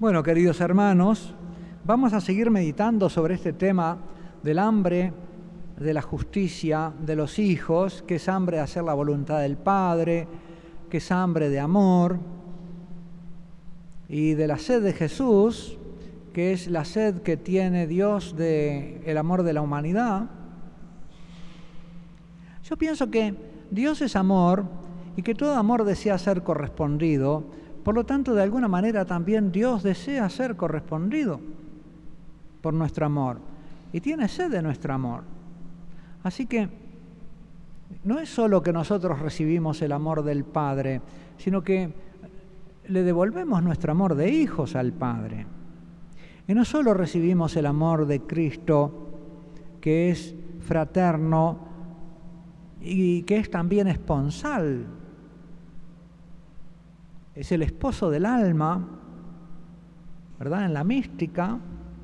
Bueno, queridos hermanos, vamos a seguir meditando sobre este tema del hambre, de la justicia de los hijos, que es hambre de hacer la voluntad del Padre, que es hambre de amor, y de la sed de Jesús, que es la sed que tiene Dios del amor de la humanidad. Yo pienso que Dios es amor y que todo amor desea ser correspondido. Por lo tanto, de alguna manera también Dios desea ser correspondido por nuestro amor y tiene sed de nuestro amor. Así que no es solo que nosotros recibimos el amor del Padre, sino que le devolvemos nuestro amor de hijos al Padre. Y no solo recibimos el amor de Cristo, que es fraterno y que es también esponsal, es el esposo del alma, ¿verdad?, en la mística,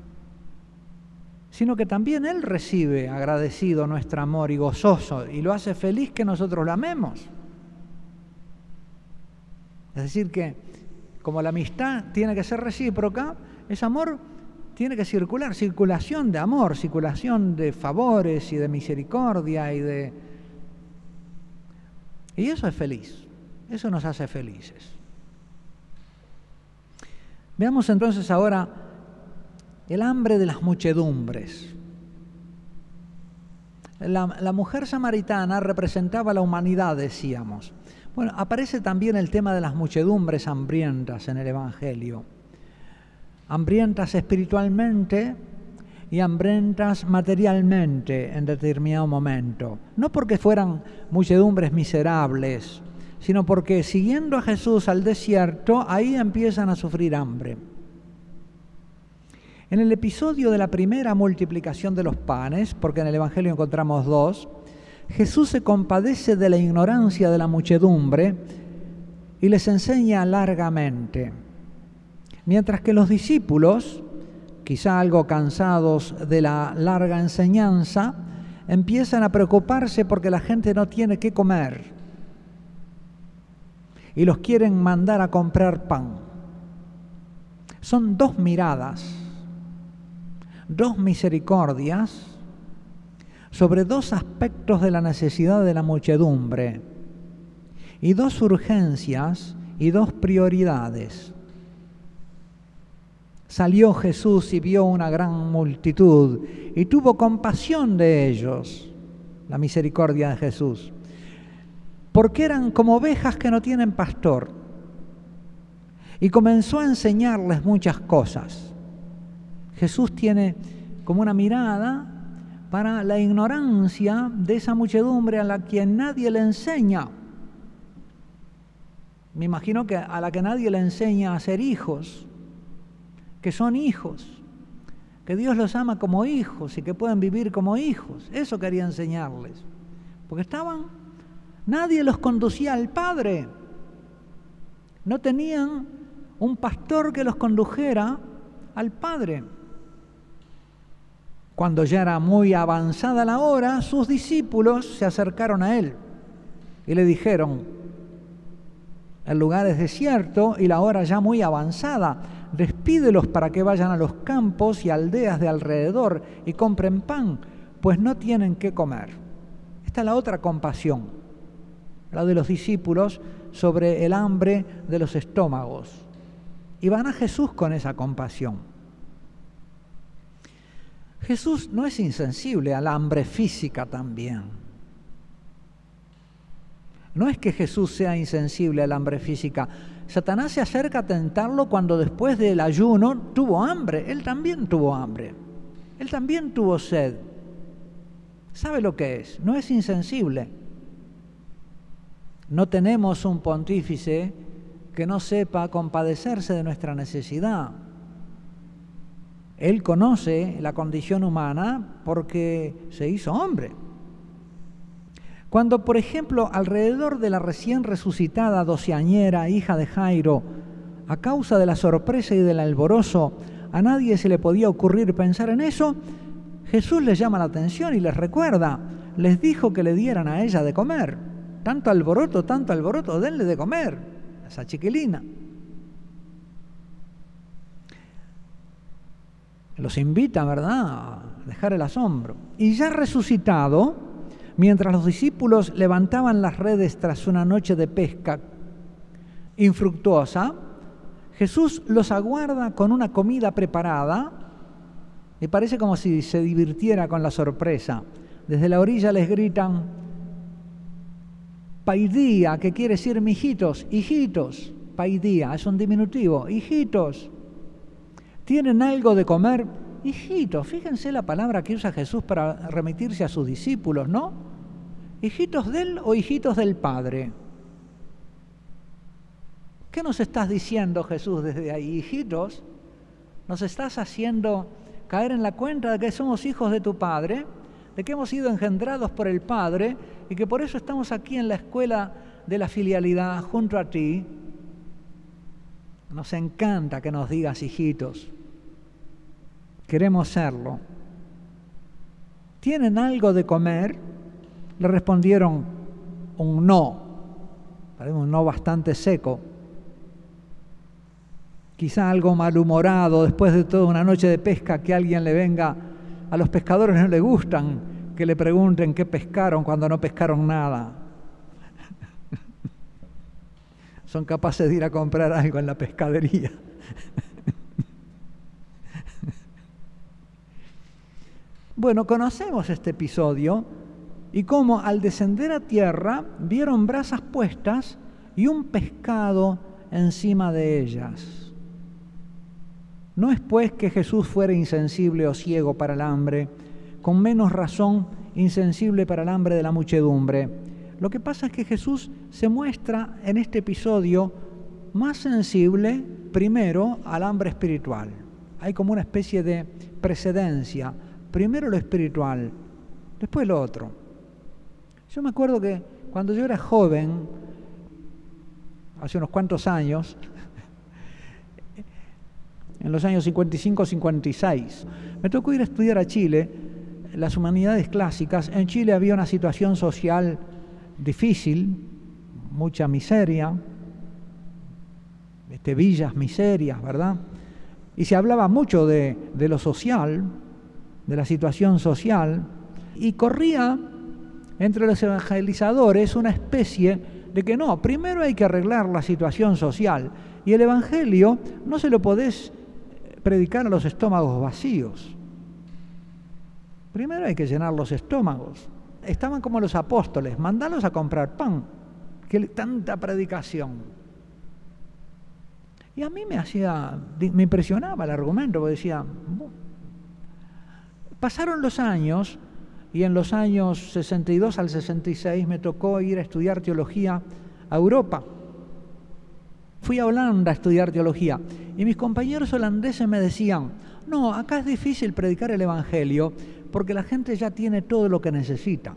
sino que también Él recibe agradecido nuestro amor y gozoso, y lo hace feliz que nosotros lo amemos. Es decir que, como la amistad tiene que ser recíproca, ese amor tiene que circular, circulación de amor, circulación de favores y de misericordia y eso es feliz, eso nos hace felices. Veamos entonces ahora el hambre de las muchedumbres. La mujer samaritana representaba la humanidad, decíamos. Bueno, aparece también el tema de las muchedumbres hambrientas en el Evangelio. Hambrientas espiritualmente y hambrientas materialmente en determinado momento. No porque fueran muchedumbres miserables, sino porque siguiendo a Jesús al desierto, ahí empiezan a sufrir hambre. En el episodio de la primera multiplicación de los panes, porque en el Evangelio encontramos dos, Jesús se compadece de la ignorancia de la muchedumbre y les enseña largamente. Mientras que los discípulos, quizá algo cansados de la larga enseñanza, empiezan a preocuparse porque la gente no tiene qué comer y los quieren mandar a comprar pan. Son dos miradas, dos misericordias sobre dos aspectos de la necesidad de la muchedumbre y dos urgencias y dos prioridades. Salió Jesús y vio una gran multitud y tuvo compasión de ellos, la misericordia de Jesús, porque eran como ovejas que no tienen pastor, y comenzó a enseñarles muchas cosas. Jesús tiene como una mirada para la ignorancia de esa muchedumbre a la que nadie le enseña. Me imagino que a la que nadie le enseña a ser hijos, que son hijos, que Dios los ama como hijos y que pueden vivir como hijos. Eso quería enseñarles, porque nadie los conducía al Padre, no tenían un pastor que los condujera al Padre. Cuando ya era muy avanzada la hora, sus discípulos se acercaron a Él y le dijeron: el lugar es desierto y la hora ya muy avanzada, despídelos para que vayan a los campos y aldeas de alrededor y compren pan, pues no tienen qué comer. Esta es la otra compasión, la de los discípulos sobre el hambre de los estómagos. Y van a Jesús con esa compasión. Jesús no es insensible al hambre física también. No es que Jesús sea insensible al hambre física. Satanás se acerca a tentarlo cuando después del ayuno tuvo hambre. Él también tuvo hambre. Él también tuvo sed. ¿Sabe lo que es? No es insensible. No tenemos un pontífice que no sepa compadecerse de nuestra necesidad. Él conoce la condición humana porque se hizo hombre. Cuando, por ejemplo, alrededor de la recién resucitada doceañera, hija de Jairo, a causa de la sorpresa y del alborozo, a nadie se le podía ocurrir pensar en eso, Jesús les llama la atención y les recuerda, les dijo que le dieran a ella de comer. Tanto alboroto, denle de comer a esa chiquilina. Los invita, ¿verdad?, a dejar el asombro. Y ya resucitado, mientras los discípulos levantaban las redes tras una noche de pesca infructuosa, Jesús los aguarda con una comida preparada. Y parece como si se divirtiera con la sorpresa. Desde la orilla les gritan paidía, que quiere decir mijitos, hijitos. Paidía es un diminutivo, hijitos. ¿Tienen algo de comer? Hijitos, fíjense la palabra que usa Jesús para remitirse a sus discípulos, ¿no? ¿Hijitos de él o hijitos del Padre? ¿Qué nos estás diciendo, Jesús, desde ahí? Hijitos, nos estás haciendo caer en la cuenta de que somos hijos de tu Padre, de que hemos sido engendrados por el Padre y que por eso estamos aquí en la escuela de la filialidad junto a ti. Nos encanta que nos digas hijitos. Queremos serlo. ¿Tienen algo de comer? Le respondieron un no. Parece un no bastante seco. Quizá algo malhumorado después de toda una noche de pesca, que alguien le venga. A los pescadores no les gustan que le pregunten qué pescaron cuando no pescaron nada. Son capaces de ir a comprar algo en la pescadería. Bueno, conocemos este episodio y cómo al descender a tierra vieron brasas puestas y un pescado encima de ellas. No es pues que Jesús fuera insensible o ciego para el hambre, con menos razón insensible para el hambre de la muchedumbre. Lo que pasa es que Jesús se muestra en este episodio más sensible primero al hambre espiritual. Hay como una especie de precedencia. Primero lo espiritual, después lo otro. Yo me acuerdo que cuando yo era joven, hace unos cuantos años, en los años 55-56, me tocó ir a estudiar a Chile, las humanidades clásicas. En Chile había una situación social difícil, mucha miseria, villas miserias, ¿verdad? Y se hablaba mucho de lo social, de la situación social, y corría entre los evangelizadores una especie de que no, primero hay que arreglar la situación social, y el evangelio no se lo podés predicar a los estómagos vacíos. Primero hay que llenar los estómagos. Estaban como los apóstoles, mandalos a comprar pan, que tanta predicación. Y a mí me impresionaba el argumento, porque decía, pasaron los años, y en los años 62 al 66 me tocó ir a estudiar teología a Europa. Fui a Holanda a estudiar teología, y mis compañeros holandeses me decían, no, acá es difícil predicar el evangelio, porque la gente ya tiene todo lo que necesita.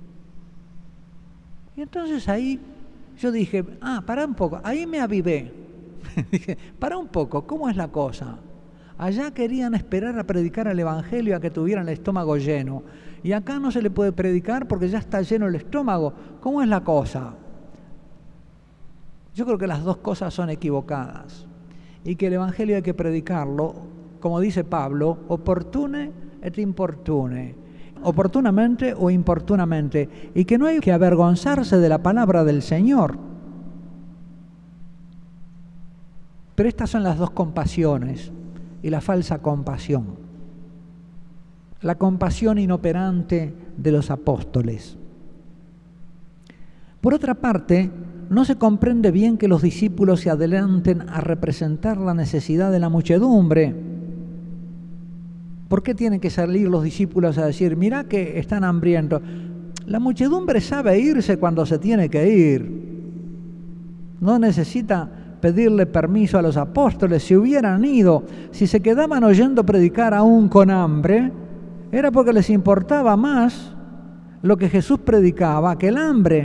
Y entonces ahí yo dije, pará un poco, ahí me avivé. Dije, pará un poco, ¿cómo es la cosa? Allá querían esperar a predicar el evangelio a que tuvieran el estómago lleno. Y acá no se le puede predicar porque ya está lleno el estómago. ¿Cómo es la cosa? Yo creo que las dos cosas son equivocadas. Y que el evangelio hay que predicarlo, como dice Pablo, opportune et importune. Oportunamente o importunamente. Y que no hay que avergonzarse de la palabra del Señor. Pero estas son las dos compasiones y la falsa compasión. La compasión inoperante de los apóstoles. Por otra parte, no se comprende bien que los discípulos se adelanten a representar la necesidad de la muchedumbre. ¿Por qué tienen que salir los discípulos a decir, mirá que están hambrientos? La muchedumbre sabe irse cuando se tiene que ir. No necesita pedirle permiso a los apóstoles. Si hubieran ido, si se quedaban oyendo predicar aún con hambre, era porque les importaba más lo que Jesús predicaba que el hambre.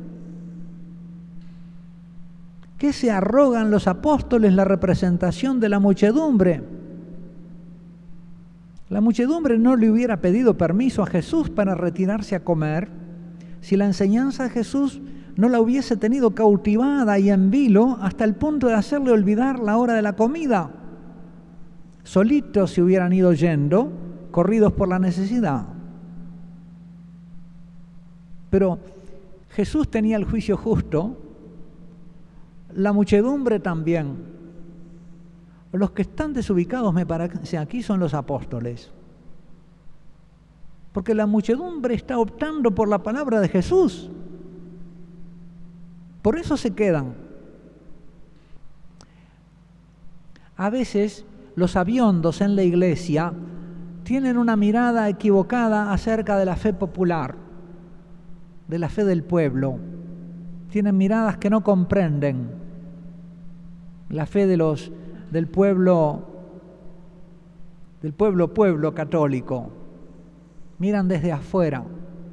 ¿Qué se arrogan los apóstoles la representación de la muchedumbre? La muchedumbre no le hubiera pedido permiso a Jesús para retirarse a comer si la enseñanza de Jesús no la hubiese tenido cautivada y en vilo hasta el punto de hacerle olvidar la hora de la comida. Solitos se hubieran ido yendo, corridos por la necesidad. Pero Jesús tenía el juicio justo, la muchedumbre también. Los que están desubicados, me parece, aquí son los apóstoles. Porque la muchedumbre está optando por la palabra de Jesús. Por eso se quedan. A veces los aviondos en la iglesia tienen una mirada equivocada acerca de la fe popular, de la fe del pueblo. Tienen miradas que no comprenden la fe del pueblo católico. Miran desde afuera.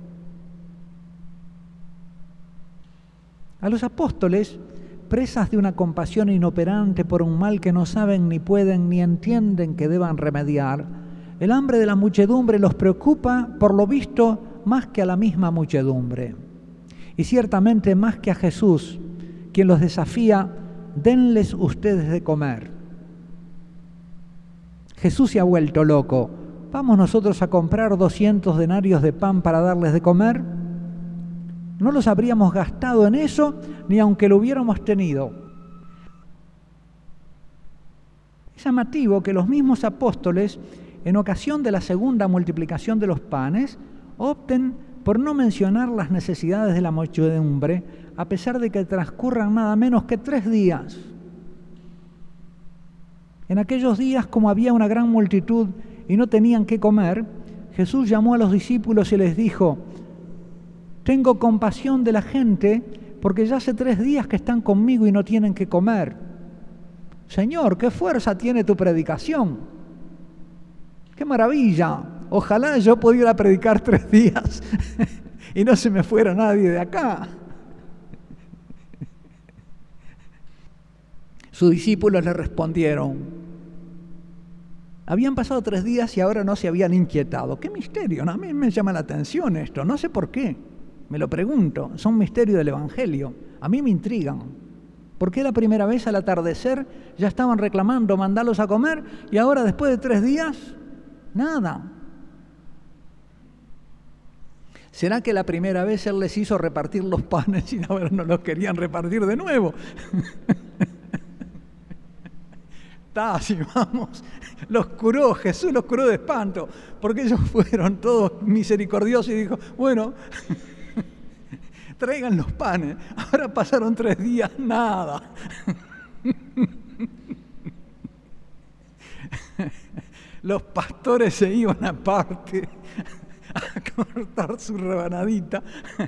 A los apóstoles, presas de una compasión inoperante por un mal que no saben, ni pueden, ni entienden que deban remediar, el hambre de la muchedumbre los preocupa, por lo visto, más que a la misma muchedumbre. Y ciertamente más que a Jesús, quien los desafía: denles ustedes de comer. Jesús se ha vuelto loco. ¿Vamos nosotros a comprar 200 denarios de pan para darles de comer? No los habríamos gastado en eso, ni aunque lo hubiéramos tenido. Es llamativo que los mismos apóstoles, en ocasión de la segunda multiplicación de los panes, opten por no mencionar las necesidades de la muchedumbre, a pesar de que transcurran nada menos que 3 días. En aquellos días, como había una gran multitud y no tenían qué comer, Jesús llamó a los discípulos y les dijo: tengo compasión de la gente, porque ya hace 3 días que están conmigo y no tienen qué comer. Señor, qué fuerza tiene tu predicación. ¡Qué maravilla! Ojalá yo pudiera predicar 3 días y no se me fuera nadie de acá. Sus discípulos le respondieron: habían pasado 3 días y ahora no se habían inquietado. ¡Qué misterio! A mí me llama la atención esto, no sé por qué. Me lo pregunto, son misterios del Evangelio. A mí me intrigan. ¿Por qué la primera vez al atardecer ya estaban reclamando mandarlos a comer y ahora después de 3 días, nada? ¿Será que la primera vez Él les hizo repartir los panes y ahora no los querían repartir de nuevo? Así vamos, Jesús los curó de espanto, porque ellos fueron todos misericordiosos y dijo: bueno, traigan los panes. Ahora pasaron 3 días, nada. Los pastores se iban aparte a cortar su rebanadita.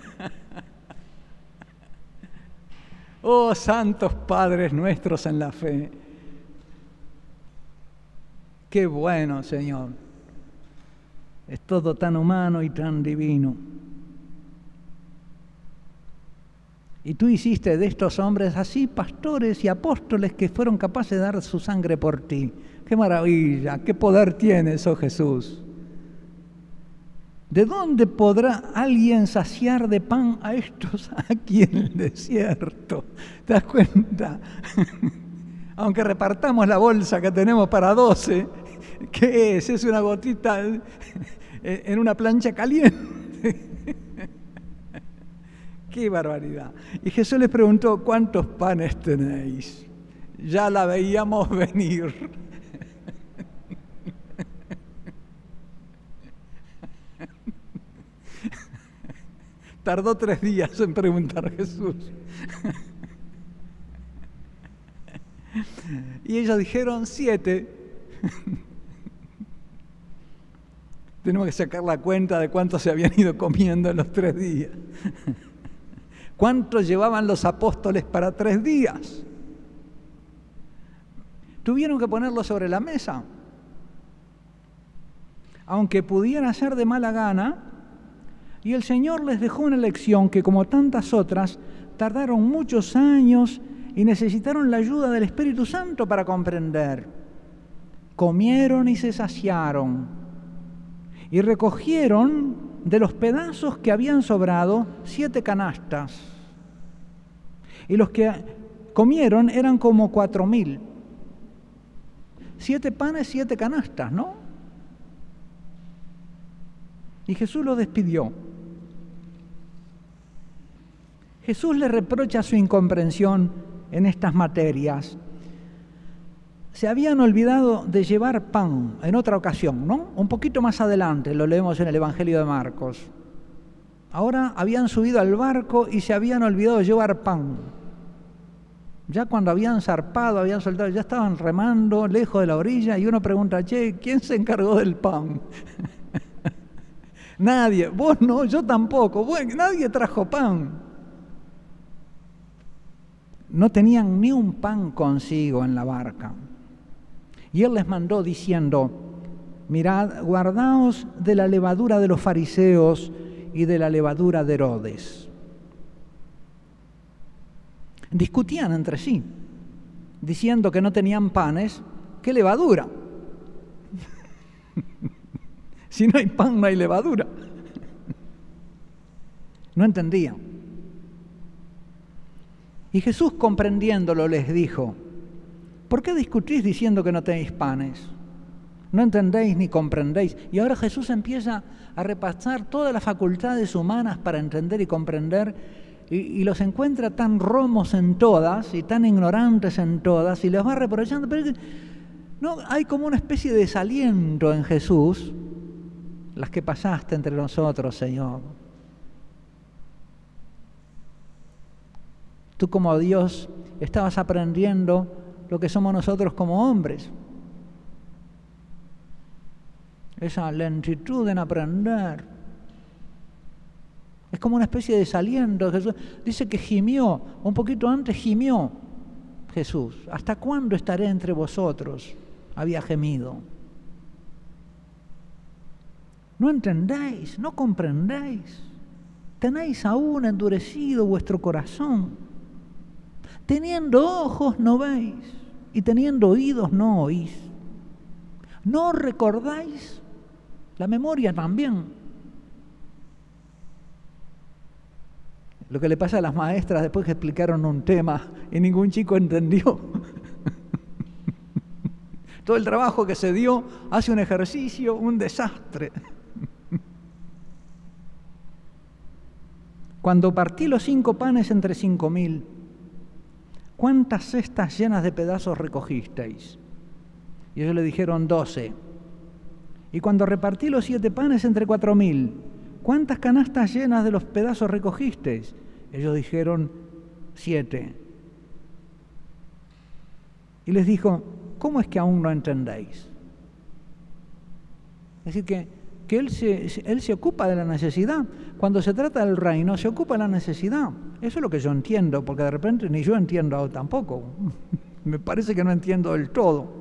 Oh, santos padres nuestros en la fe. Qué bueno, Señor. Es todo tan humano y tan divino. Y tú hiciste de estos hombres así pastores y apóstoles que fueron capaces de dar su sangre por ti. ¡Qué maravilla! ¡Qué poder tienes, oh Jesús! ¿De dónde podrá alguien saciar de pan a estos aquí en el desierto? ¿Te das cuenta? Aunque repartamos la bolsa que tenemos para 12, ¿qué es? Es una gotita en una plancha caliente. ¡Qué barbaridad! Y Jesús les preguntó: ¿cuántos panes tenéis? Ya la veíamos venir. Tardó 3 días en preguntar a Jesús. Y ellos dijeron 7. Tenemos que sacar la cuenta de cuántos se habían ido comiendo en los 3 días. ¿Cuántos llevaban los apóstoles para 3 días? Tuvieron que ponerlo sobre la mesa. Aunque pudiera ser de mala gana, y el Señor les dejó una lección que, como tantas otras, tardaron muchos años y necesitaron la ayuda del Espíritu Santo para comprender. Comieron y se saciaron, y recogieron de los pedazos que habían sobrado 7 canastas. Y los que comieron eran como 4,000. 7 panes, 7 canastas, ¿no? Y Jesús lo despidió. Jesús le reprocha su incomprensión en estas materias. Se habían olvidado de llevar pan en otra ocasión, ¿no? Un poquito más adelante, lo leemos en el Evangelio de Marcos. Ahora habían subido al barco y se habían olvidado de llevar pan. Ya cuando habían zarpado, habían soltado, ya estaban remando lejos de la orilla y uno pregunta, che, ¿quién se encargó del pan? Nadie. Vos no, yo tampoco. Bueno, nadie trajo pan. No tenían ni un pan consigo en la barca. Y él les mandó diciendo, mirad, guardaos de la levadura de los fariseos y de la levadura de Herodes. Discutían entre sí, diciendo que no tenían panes, ¿qué levadura? Si no hay pan, no hay levadura. No entendían. Y Jesús, comprendiéndolo, les dijo, ¿por qué discutís diciendo que no tenéis panes? No entendéis ni comprendéis. Y ahora Jesús empieza a repasar todas las facultades humanas para entender y comprender, y los encuentra tan romos en todas y tan ignorantes en todas, y les va reprochando. Pero no, hay como una especie de desaliento en Jesús, las que pasaste entre nosotros, Señor. Tú como Dios estabas aprendiendo lo que somos nosotros como hombres. Esa lentitud en aprender. Es como una especie de desaliento. Jesús dice que gimió, un poquito antes gimió Jesús. ¿Hasta cuándo estaré entre vosotros? Había gemido. No entendéis, no comprendéis. Tenéis aún endurecido vuestro corazón. Teniendo ojos no veis y teniendo oídos no oís. ¿No recordáis? La memoria también. Lo que le pasa a las maestras después que explicaron un tema y ningún chico entendió. Todo el trabajo que se dio hace un ejercicio, un desastre. Cuando partí los 5 panes entre 5.000, ¿cuántas cestas llenas de pedazos recogisteis? Y ellos le dijeron 12. Y cuando repartí los 7 panes entre 4.000, ¿cuántas canastas llenas de los pedazos recogisteis? Ellos dijeron 7. Y les dijo, ¿cómo es que aún no entendéis? Es decir, que él se ocupa de la necesidad. Cuando se trata del reino, se ocupa de la necesidad. Eso es lo que yo entiendo, porque de repente ni yo entiendo tampoco. Me parece que no entiendo del todo.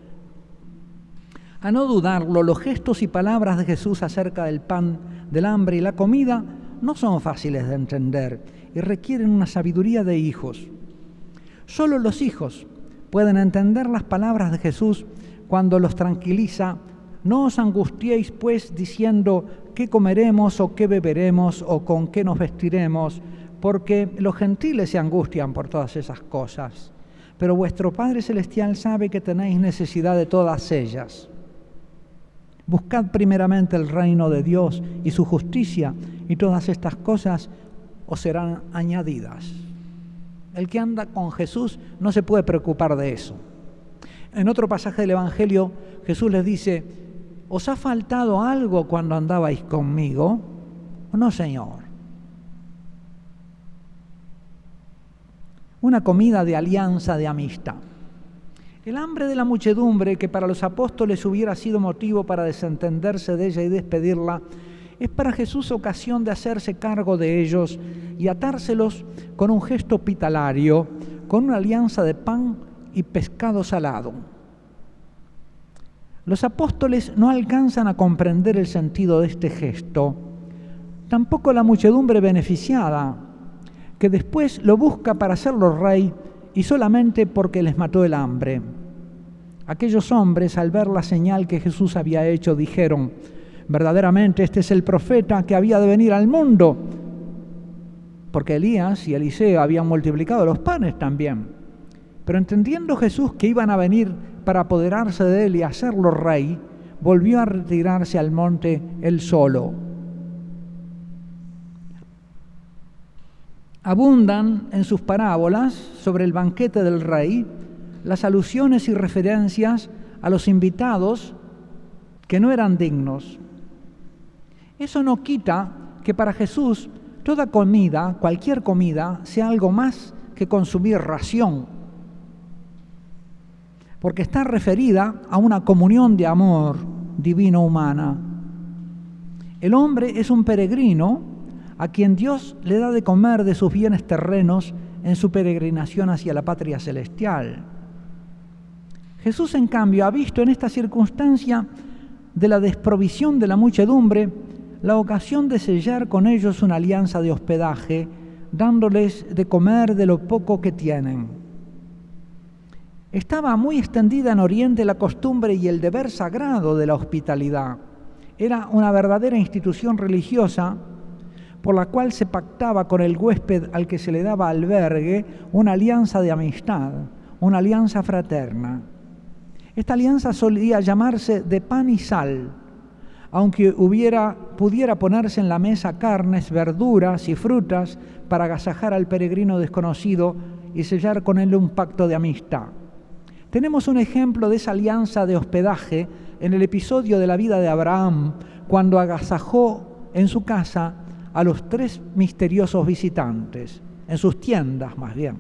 A no dudarlo, los gestos y palabras de Jesús acerca del pan, del hambre y la comida no son fáciles de entender y requieren una sabiduría de hijos. Solo los hijos pueden entender las palabras de Jesús cuando los tranquiliza. No os angustiéis, pues, diciendo qué comeremos o qué beberemos o con qué nos vestiremos, porque los gentiles se angustian por todas esas cosas. Pero vuestro Padre Celestial sabe que tenéis necesidad de todas ellas. Buscad primeramente el reino de Dios y su justicia, y todas estas cosas os serán añadidas. El que anda con Jesús no se puede preocupar de eso. En otro pasaje del Evangelio, Jesús les dice, ¿os ha faltado algo cuando andabais conmigo? No, Señor. Una comida de alianza, de amistad. El hambre de la muchedumbre, que para los apóstoles hubiera sido motivo para desentenderse de ella y despedirla, es para Jesús ocasión de hacerse cargo de ellos y atárselos con un gesto hospitalario, con una alianza de pan y pescado salado. Los apóstoles no alcanzan a comprender el sentido de este gesto, tampoco la muchedumbre beneficiada, que después lo busca para hacerlo rey y solamente porque les mató el hambre. Aquellos hombres, al ver la señal que Jesús había hecho, dijeron, verdaderamente este es el profeta que había de venir al mundo, porque Elías y Eliseo habían multiplicado los panes también. Pero entendiendo Jesús que iban a venir para apoderarse de él y hacerlo rey, volvió a retirarse al monte él solo. Abundan en sus parábolas sobre el banquete del rey las alusiones y referencias a los invitados que no eran dignos. Eso no quita que para Jesús toda comida, cualquier comida, sea algo más que consumir ración, porque está referida a una comunión de amor divino-humana. El hombre es un peregrino a quien Dios le da de comer de sus bienes terrenos en su peregrinación hacia la patria celestial. Jesús, en cambio, ha visto en esta circunstancia de la desprovisión de la muchedumbre la ocasión de sellar con ellos una alianza de hospedaje, dándoles de comer de lo poco que tienen. Estaba muy extendida en Oriente la costumbre y el deber sagrado de la hospitalidad. Era una verdadera institución religiosa por la cual se pactaba con el huésped al que se le daba albergue una alianza de amistad, una alianza fraterna. Esta alianza solía llamarse de pan y sal, aunque pudiera ponerse en la mesa carnes, verduras y frutas para agasajar al peregrino desconocido y sellar con él un pacto de amistad. Tenemos un ejemplo de esa alianza de hospedaje en el episodio de la vida de Abraham, cuando agasajó en su casa a los 3 misteriosos visitantes, en sus tiendas más bien.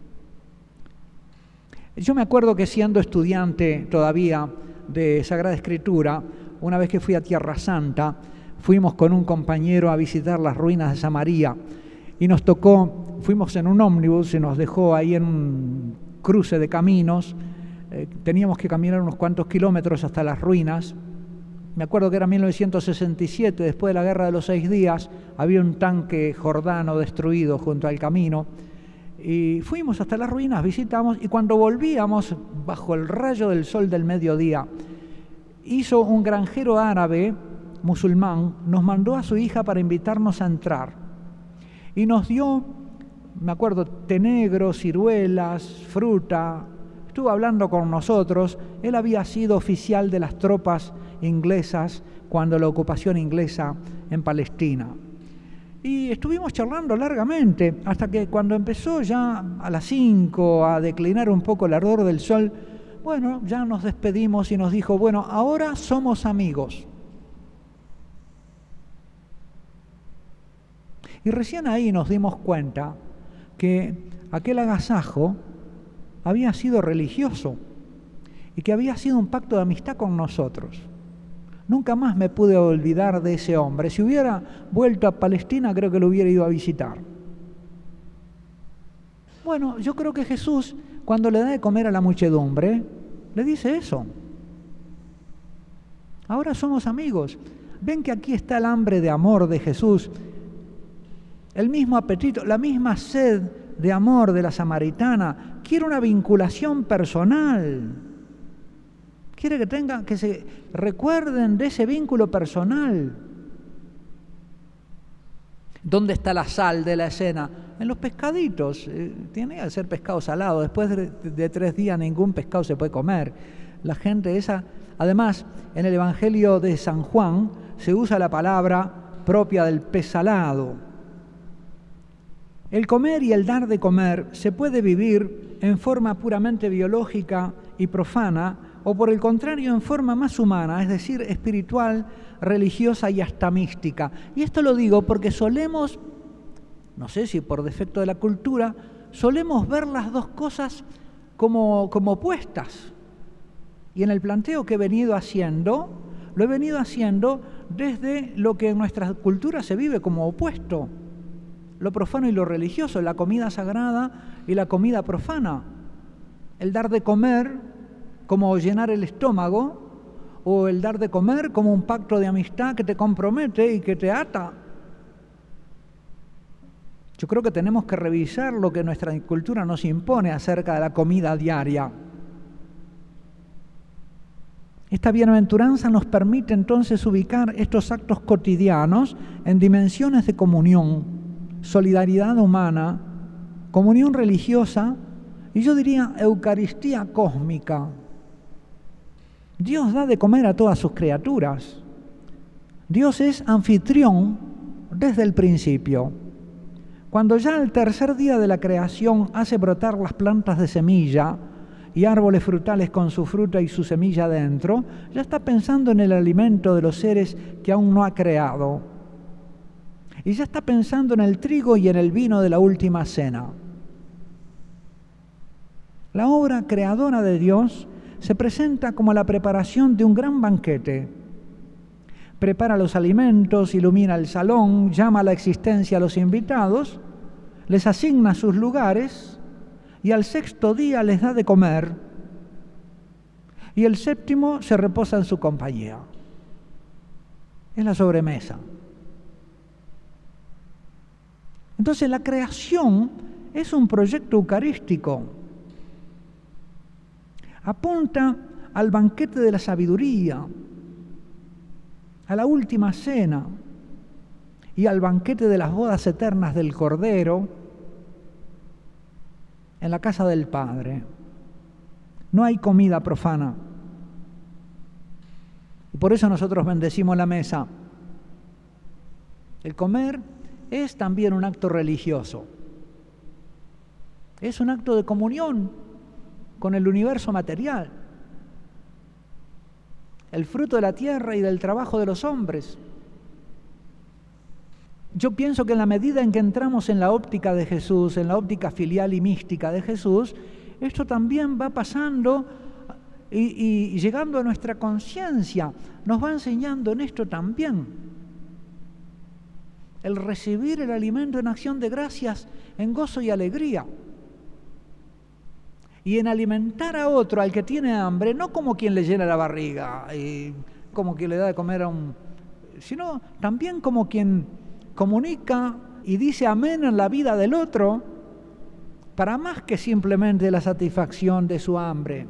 Yo me acuerdo que siendo estudiante todavía de Sagrada Escritura, una vez que fui a Tierra Santa, fuimos con un compañero a visitar las ruinas de Samaria y nos tocó, fuimos en un ómnibus y nos dejó ahí en un cruce de caminos, teníamos que caminar unos cuantos kilómetros hasta las ruinas. Me acuerdo que era 1967, después de la Guerra de los 6 días, había un tanque jordano destruido junto al camino. Y fuimos hasta las ruinas, visitamos, y cuando volvíamos, bajo el rayo del sol del mediodía, hizo un granjero árabe, musulmán, nos mandó a su hija para invitarnos a entrar. Y nos dio, me acuerdo, té negro, ciruelas, fruta. Estuvo hablando con nosotros. Él había sido oficial de las tropas inglesas cuando la ocupación inglesa en Palestina. Y estuvimos charlando largamente, hasta que cuando empezó ya a las 5 a declinar un poco el ardor del sol, bueno, ya nos despedimos y nos dijo, bueno, ahora somos amigos. Y recién ahí nos dimos cuenta que aquel agasajo había sido religioso y que había sido un pacto de amistad con nosotros. Nunca más me pude olvidar de ese hombre. Si hubiera vuelto a Palestina, creo que lo hubiera ido a visitar. Bueno, yo creo que Jesús, cuando le da de comer a la muchedumbre, le dice eso. Ahora somos amigos. Ven que aquí está el hambre de amor de Jesús, el mismo apetito, la misma sed de amor de la samaritana. Quiere una vinculación personal. Quiere que se recuerden de ese vínculo personal. ¿Dónde está la sal de la escena? En los pescaditos. Tiene que ser pescado salado. Después de 3 días ningún pescado se puede comer. La gente esa... Además, en el Evangelio de San Juan se usa la palabra propia del pez salado. El comer y el dar de comer se puede vivir en forma puramente biológica y profana, o por el contrario en forma más humana, es decir, espiritual, religiosa y hasta mística. Y esto lo digo porque solemos, no sé si por defecto de la cultura, solemos ver las dos cosas como opuestas. Y en el planteo que he venido haciendo, lo he venido haciendo desde lo que en nuestra cultura se vive como opuesto. Lo profano y lo religioso, la comida sagrada y la comida profana. El dar de comer como llenar el estómago, o el dar de comer como un pacto de amistad que te compromete y que te ata. Yo creo que tenemos que revisar lo que nuestra cultura nos impone acerca de la comida diaria. Esta bienaventuranza nos permite entonces ubicar estos actos cotidianos en dimensiones de comunión, solidaridad humana, comunión religiosa y yo diría Eucaristía cósmica. Dios da de comer a todas sus criaturas. Dios es anfitrión desde el principio. Cuando ya al tercer día de la creación hace brotar las plantas de semilla y árboles frutales con su fruta y su semilla dentro, ya está pensando en el alimento de los seres que aún no ha creado. Y ya está pensando en el trigo y en el vino de la última cena. La obra creadora de Dios se presenta como la preparación de un gran banquete. Prepara los alimentos, ilumina el salón, llama a la existencia a los invitados, les asigna sus lugares y al sexto día les da de comer y el séptimo se reposa en su compañía. Es la sobremesa. Entonces la creación es un proyecto eucarístico. Apunta al banquete de la sabiduría, a la última cena y al banquete de las bodas eternas del Cordero en la casa del Padre. No hay comida profana. Y por eso nosotros bendecimos la mesa. El comer es también un acto religioso. Es un acto de comunión con el universo material, el fruto de la tierra y del trabajo de los hombres. Yo pienso que en la medida en que entramos en la óptica de Jesús, en la óptica filial y mística de Jesús, esto también va pasando y llegando a nuestra conciencia, nos va enseñando en esto también. El recibir el alimento en acción de gracias, en gozo y alegría. Y en alimentar a otro, al que tiene hambre, no como quien le llena la barriga, y como quien le da de comer a sino también como quien comunica y dice amén en la vida del otro, para más que simplemente la satisfacción de su hambre.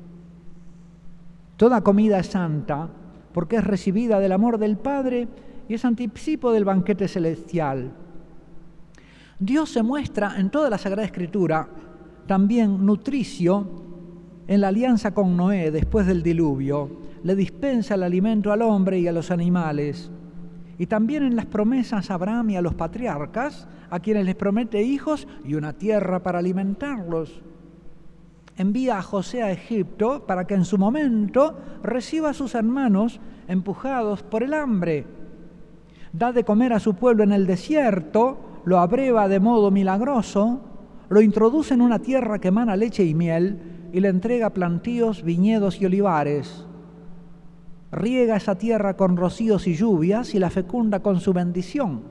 Toda comida es santa, porque es recibida del amor del Padre y es anticipo del banquete celestial. Dios se muestra en toda la Sagrada Escritura también nutricio en la alianza con Noé después del diluvio. Le dispensa el alimento al hombre y a los animales. Y también en las promesas a Abraham y a los patriarcas, a quienes les promete hijos y una tierra para alimentarlos. Envía a José a Egipto para que en su momento reciba a sus hermanos empujados por el hambre. Da de comer a su pueblo en el desierto, lo abreva de modo milagroso, lo introduce en una tierra que emana leche y miel y le entrega plantíos, viñedos y olivares. Riega esa tierra con rocíos y lluvias y la fecunda con su bendición.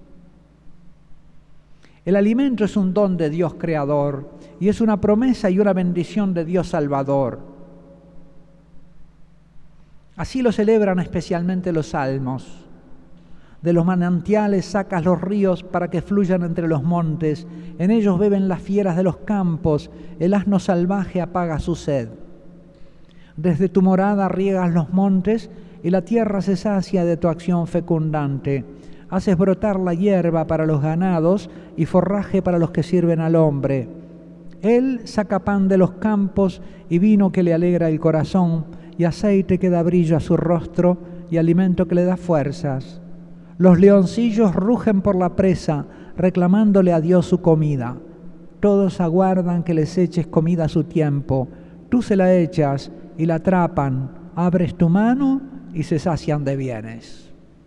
El alimento es un don de Dios creador y es una promesa y una bendición de Dios salvador. Así lo celebran especialmente los salmos. De los manantiales sacas los ríos para que fluyan entre los montes. En ellos beben las fieras de los campos. El asno salvaje apaga su sed. Desde tu morada riegas los montes y la tierra se sacia de tu acción fecundante. Haces brotar la hierba para los ganados y forraje para los que sirven al hombre. Él saca pan de los campos y vino que le alegra el corazón y aceite que da brillo a su rostro y alimento que le da fuerzas. Los leoncillos rugen por la presa, reclamándole a Dios su comida. Todos aguardan que les eches comida a su tiempo. Tú se la echas y la atrapan. Abres tu mano y se sacian de bienes.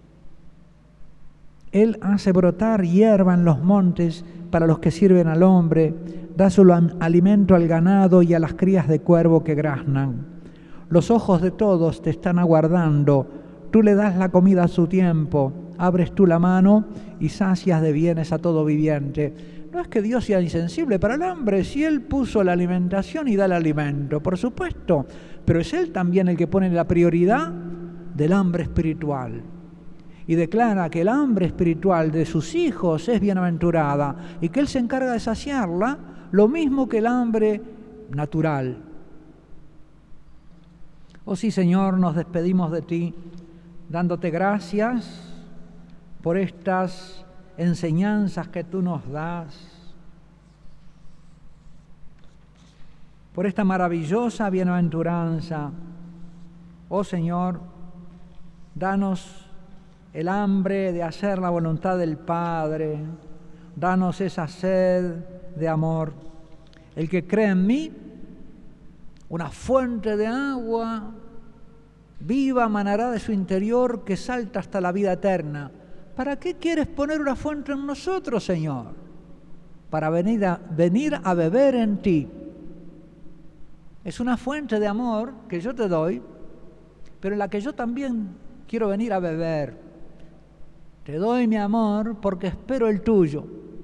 Él hace brotar hierba en los montes para los que sirven al hombre. Da su alimento al ganado y a las crías de cuervo que graznan. Los ojos de todos te están aguardando. Tú le das la comida a su tiempo. Abres tú la mano y sacias de bienes a todo viviente. No es que Dios sea insensible para el hambre, si Él puso la alimentación y da el alimento, por supuesto, pero es Él también el que pone la prioridad del hambre espiritual. Y declara que el hambre espiritual de sus hijos es bienaventurada y que Él se encarga de saciarla, lo mismo que el hambre natural. Oh sí, Señor, nos despedimos de Ti, dándote gracias por estas enseñanzas que Tú nos das, por esta maravillosa bienaventuranza Oh Señor, danos el hambre de hacer la voluntad del Padre, danos esa sed de amor. El que cree en mí, una fuente de agua viva manará de su interior que salta hasta la vida eterna. ¿Para qué quieres poner una fuente en nosotros, Señor? Para venir a beber en ti. Es una fuente de amor que yo te doy, pero en la que yo también quiero venir a beber. Te doy mi amor porque espero el tuyo.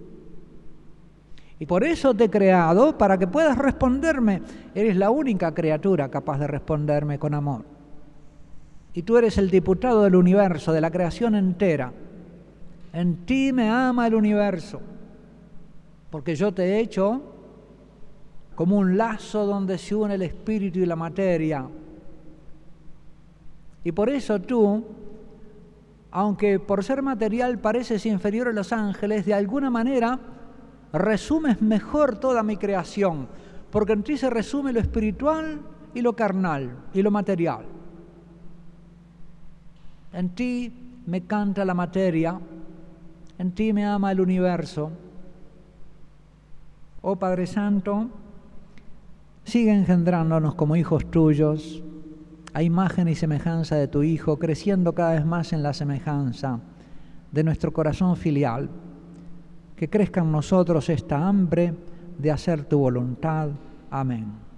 Y por eso te he creado, para que puedas responderme. Eres la única criatura capaz de responderme con amor. Y tú eres el diputado del universo, de la creación entera. En ti me ama el universo, porque yo te he hecho como un lazo donde se une el espíritu y la materia. Y por eso tú, aunque por ser material pareces inferior a los ángeles, de alguna manera resumes mejor toda mi creación, porque en ti se resume lo espiritual y lo carnal y lo material. En ti me canta la materia, en ti me ama el universo. Oh Padre Santo, sigue engendrándonos como hijos tuyos, a imagen y semejanza de tu Hijo, creciendo cada vez más en la semejanza de nuestro corazón filial. Que crezca en nosotros esta hambre de hacer tu voluntad. Amén.